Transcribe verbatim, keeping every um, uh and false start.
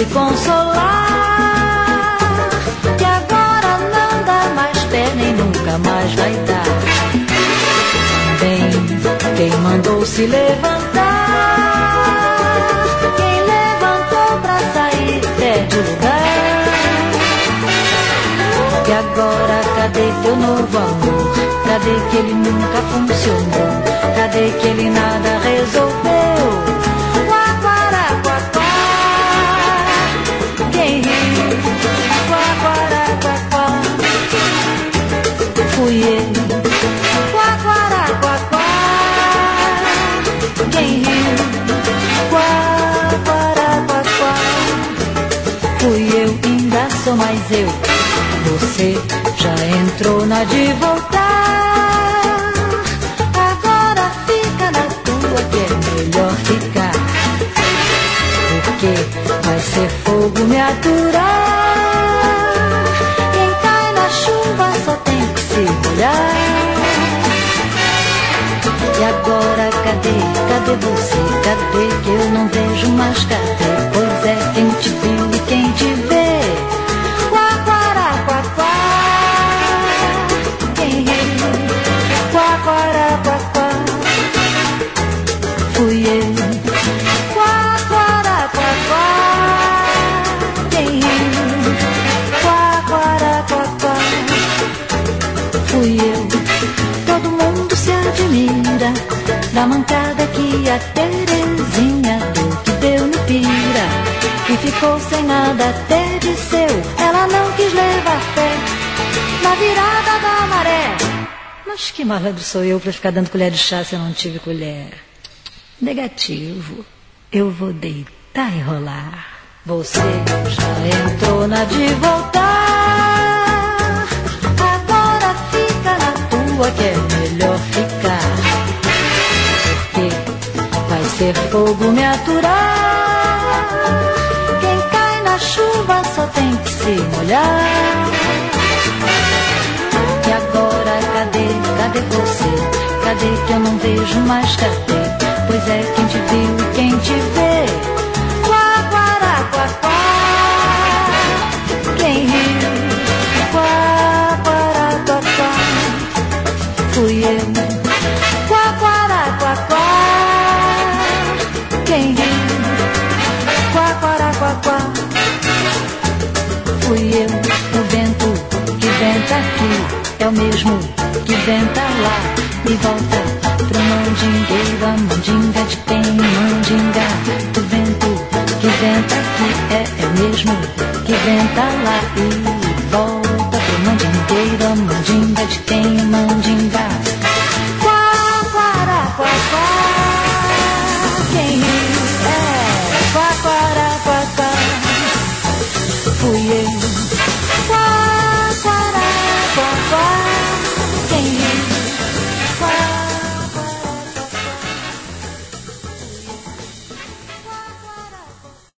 consolar, que agora não dá mais pé nem nunca mais vai dar. Bem, quem mandou se levantar, quem levantou pra sair perde o lugar. E agora cadê teu novo amor? Cadê que ele nunca funcionou? Cadê que ele nada resolveu? Quem riu? Quá, quará, quá, quá. Fui eu. Quá, quará, quá, quá. Quem riu? Quá, quará, quá, quá. Fui eu, ainda sou mais eu. Você já entrou na de voltar. Agora fica na tua que é melhor ficar. Porque vai ser fogo me aturar. Quem cai na chuva só tem que se molhar. E agora cadê, cadê você? Cadê que eu não vejo mais? Cadê? Pois é, quem te viu e quem te vê. Quá, quará, quá, quá. Quem riu? Quá, quará, quá, quá. Fui eu. Fui eu, todo mundo se admira da mancada que a Terezinha deu, que deu no pira, e ficou sem nada até de seu. Ela não quis levar fé na virada da maré. Mas que malandro sou eu pra ficar dando colher de chá se eu não tive colher? Negativo, eu vou deitar e rolar. Você já entrou na de voltar. Que é melhor ficar, porque vai ser fogo me aturar. Quem cai na chuva só tem que se molhar. E agora cadê, cadê você? Cadê que eu não vejo mais? Cadê? Pois é, quem te viu e quem te vê. Quá, quará, quá, quá. Quem riu? Quá, quará, quá, quá. Fui eu. Quá, quará, quá, quá. Quem riu? Quá, quará, quá, quá. Fui eu. O vento que venta aqui é o mesmo que venta lá e volta pro mandingueiro. A mandinga de quem mandinga. O vento que venta aqui é, é o mesmo que venta lá e